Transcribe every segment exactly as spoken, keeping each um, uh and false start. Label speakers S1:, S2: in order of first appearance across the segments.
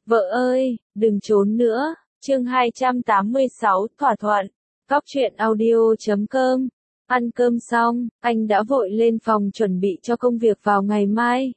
S1: Vợ ơi, đừng trốn nữa. Chương hai trăm tám mươi sáu, thỏa thuận. Cóc truyện audio chấm com. Ăn cơm xong, anh đã vội lên phòng chuẩn bị cho công việc vào ngày mai.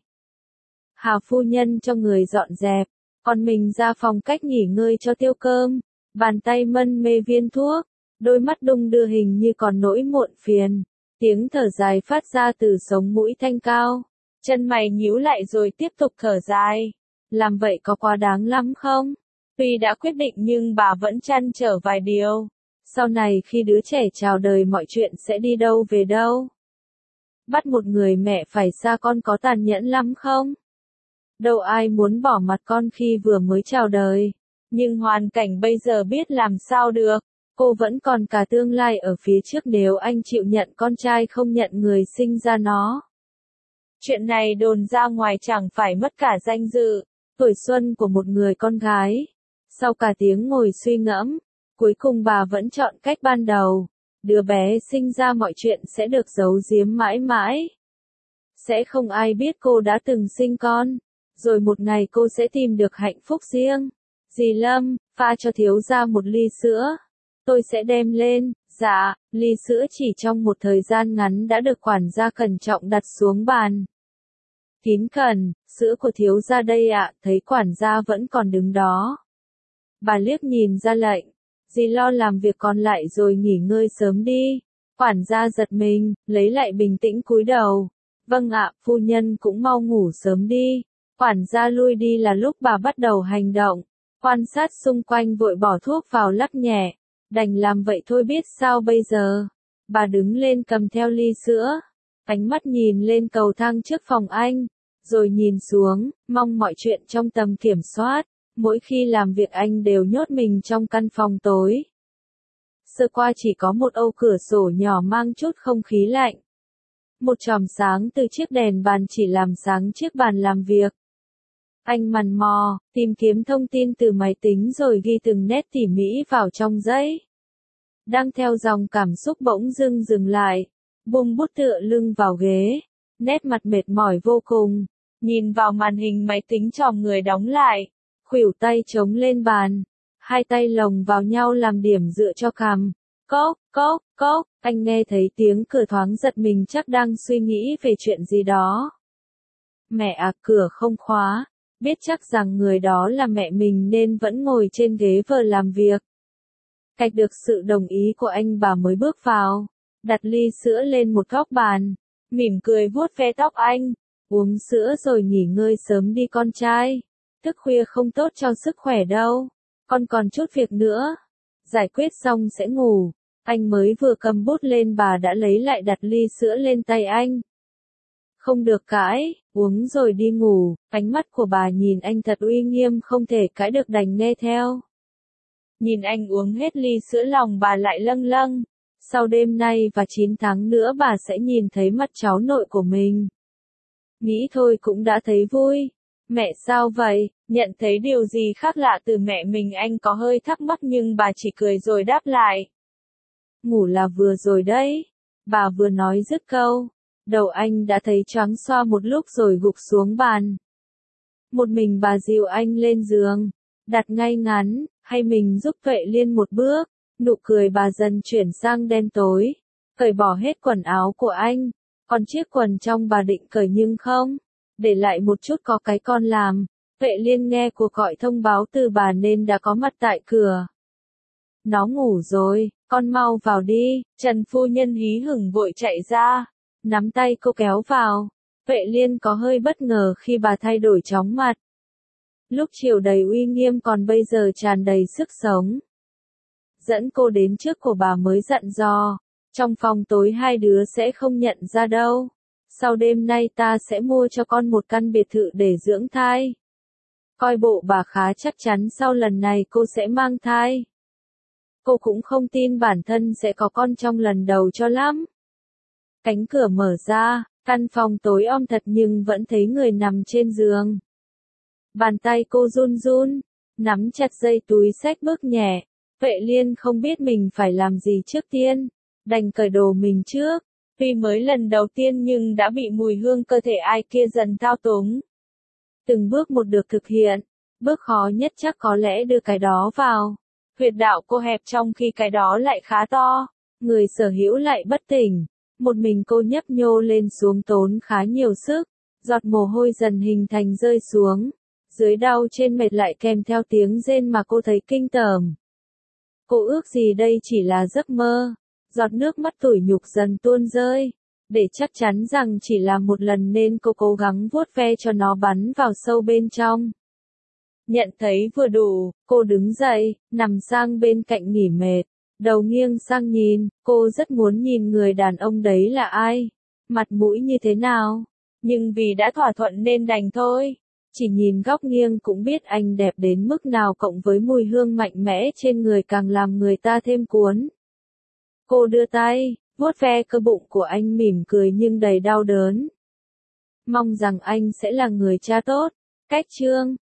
S1: Hà phu nhân cho người dọn dẹp, còn mình ra phòng cách nghỉ ngơi cho tiêu cơm. Bàn tay mân mê viên thuốc, đôi mắt đung đưa hình như còn nỗi muộn phiền. Tiếng thở dài phát ra từ sống mũi thanh cao. Chân mày nhíu lại rồi tiếp tục thở dài. Làm vậy có quá đáng lắm không? Tuy đã quyết định nhưng bà vẫn trăn trở vài điều. Sau này khi đứa trẻ chào đời mọi chuyện sẽ đi đâu về đâu? Bắt một người mẹ phải xa con có tàn nhẫn lắm không? Đâu ai muốn bỏ mặt con khi vừa mới chào đời. Nhưng hoàn cảnh bây giờ biết làm sao được. Cô vẫn còn cả tương lai ở phía trước nếu anh chịu nhận con trai không nhận người sinh ra nó. Chuyện này đồn ra ngoài chẳng phải mất cả danh dự, tuổi xuân của một người con gái. Sau cả tiếng ngồi suy ngẫm, cuối cùng bà vẫn chọn cách ban đầu. Đứa bé sinh ra mọi chuyện sẽ được giấu giếm mãi mãi. Sẽ không ai biết cô đã từng sinh con. Rồi một ngày cô sẽ tìm được hạnh phúc riêng. Dì Lâm, pha cho thiếu gia một ly sữa. Tôi sẽ đem lên. Dạ, ly sữa chỉ trong một thời gian ngắn đã được quản gia cẩn trọng đặt xuống bàn. Kín cẩn, sữa của thiếu gia đây ạ, thấy quản gia vẫn còn đứng đó. Bà liếc nhìn ra lệnh, dì lo làm việc còn lại rồi nghỉ ngơi sớm đi. Quản gia giật mình, lấy lại bình tĩnh cúi đầu. Vâng ạ, phu nhân cũng mau ngủ sớm đi. Quản gia lui đi là lúc bà bắt đầu hành động. Quan sát xung quanh vội bỏ thuốc vào lắc nhẹ. Đành làm vậy thôi biết sao bây giờ. Bà đứng lên cầm theo ly sữa. Ánh mắt nhìn lên cầu thang trước phòng anh. Rồi nhìn xuống, mong mọi chuyện trong tầm kiểm soát. Mỗi khi làm việc anh đều nhốt mình trong căn phòng tối. Sơ qua chỉ có một ô cửa sổ nhỏ mang chút không khí lạnh. Một chòm sáng từ chiếc đèn bàn chỉ làm sáng chiếc bàn làm việc. Anh mằn mò, tìm kiếm thông tin từ máy tính rồi ghi từng nét tỉ mỉ vào trong giấy. Đang theo dòng cảm xúc bỗng dưng dừng lại, buông bút tựa lưng vào ghế, nét mặt mệt mỏi vô cùng, nhìn vào màn hình máy tính tròm người đóng lại, khuỷu tay chống lên bàn, hai tay lồng vào nhau làm điểm dựa cho cằm. Cốc, cốc, cốc, anh nghe thấy tiếng cửa thoáng giật mình chắc đang suy nghĩ về chuyện gì đó. Mẹ à, cửa không khóa. Biết chắc rằng người đó là mẹ mình nên vẫn ngồi trên ghế vờ làm việc. Cạch được sự đồng ý của anh bà mới bước vào, đặt ly sữa lên một góc bàn, mỉm cười vuốt ve tóc anh, uống sữa rồi nghỉ ngơi sớm đi con trai. Thức khuya không tốt cho sức khỏe đâu, con còn chút việc nữa. Giải quyết xong sẽ ngủ, anh mới vừa cầm bút lên bà đã lấy lại đặt ly sữa lên tay anh. Không được cãi, uống rồi đi ngủ, ánh mắt của bà nhìn anh thật uy nghiêm không thể cãi được đành nghe theo. Nhìn anh uống hết ly sữa lòng bà lại lâng lâng, sau đêm nay và chín tháng nữa bà sẽ nhìn thấy mặt cháu nội của mình. Nghĩ thôi cũng đã thấy vui. Mẹ sao vậy, nhận thấy điều gì khác lạ từ mẹ mình anh có hơi thắc mắc nhưng bà chỉ cười rồi đáp lại. Ngủ là vừa rồi đấy, bà vừa nói dứt câu. Đầu anh đã thấy choáng xoa một lúc rồi gục xuống bàn. Một mình bà dìu anh lên giường, đặt ngay ngắn, hay mình giúp Vệ Liên một bước, nụ cười bà dần chuyển sang đen tối, cởi bỏ hết quần áo của anh, còn chiếc quần trong bà định cởi nhưng không, để lại một chút có cái con làm. Vệ Liên nghe cuộc gọi thông báo từ bà nên đã có mặt tại cửa. Nó ngủ rồi, con mau vào đi, Trần phu nhân hí hửng vội chạy ra. Nắm tay cô kéo vào. Vệ Liên có hơi bất ngờ khi bà thay đổi chóng mặt. Lúc chiều đầy uy nghiêm còn bây giờ tràn đầy sức sống. Dẫn cô đến trước của bà mới dặn dò. Trong phòng tối hai đứa sẽ không nhận ra đâu. Sau đêm nay ta sẽ mua cho con một căn biệt thự để dưỡng thai. Coi bộ bà khá chắc chắn sau lần này cô sẽ mang thai. Cô cũng không tin bản thân sẽ có con trong lần đầu cho lắm. Cánh cửa mở ra, căn phòng tối om thật nhưng vẫn thấy người nằm trên giường. Bàn tay cô run run, nắm chặt dây túi xách bước nhẹ. Vệ Liên không biết mình phải làm gì trước tiên, đành cởi đồ mình trước. Tuy mới lần đầu tiên nhưng đã bị mùi hương cơ thể ai kia dần thao túng. Từng bước một được thực hiện, Bước khó nhất chắc có lẽ đưa cái đó vào. Huyệt đạo cô hẹp trong khi cái đó lại khá to. Người sở hữu lại bất tỉnh. Một mình cô nhấp nhô lên xuống tốn khá nhiều sức. Giọt mồ hôi dần hình thành rơi xuống. Dưới đau trên mệt lại kèm theo tiếng rên mà cô thấy kinh tởm. Cô ước gì đây chỉ là giấc mơ. Giọt nước mắt tủi nhục dần tuôn rơi. Để chắc chắn rằng chỉ là một lần nên cô cố gắng vuốt ve cho nó bắn vào sâu bên trong. Nhận thấy vừa đủ, cô đứng dậy, nằm sang bên cạnh nghỉ mệt. Đầu nghiêng sang nhìn, cô rất muốn nhìn người đàn ông đấy là ai. Mặt mũi như thế nào. Nhưng vì đã thỏa thuận nên đành thôi. Chỉ nhìn góc nghiêng cũng biết anh đẹp đến mức nào cộng với mùi hương mạnh mẽ trên người càng làm người ta thêm cuốn. Cô đưa tay, vuốt ve cơ bụng của anh mỉm cười nhưng đầy đau đớn. Mong rằng anh sẽ là người cha tốt. Cách chương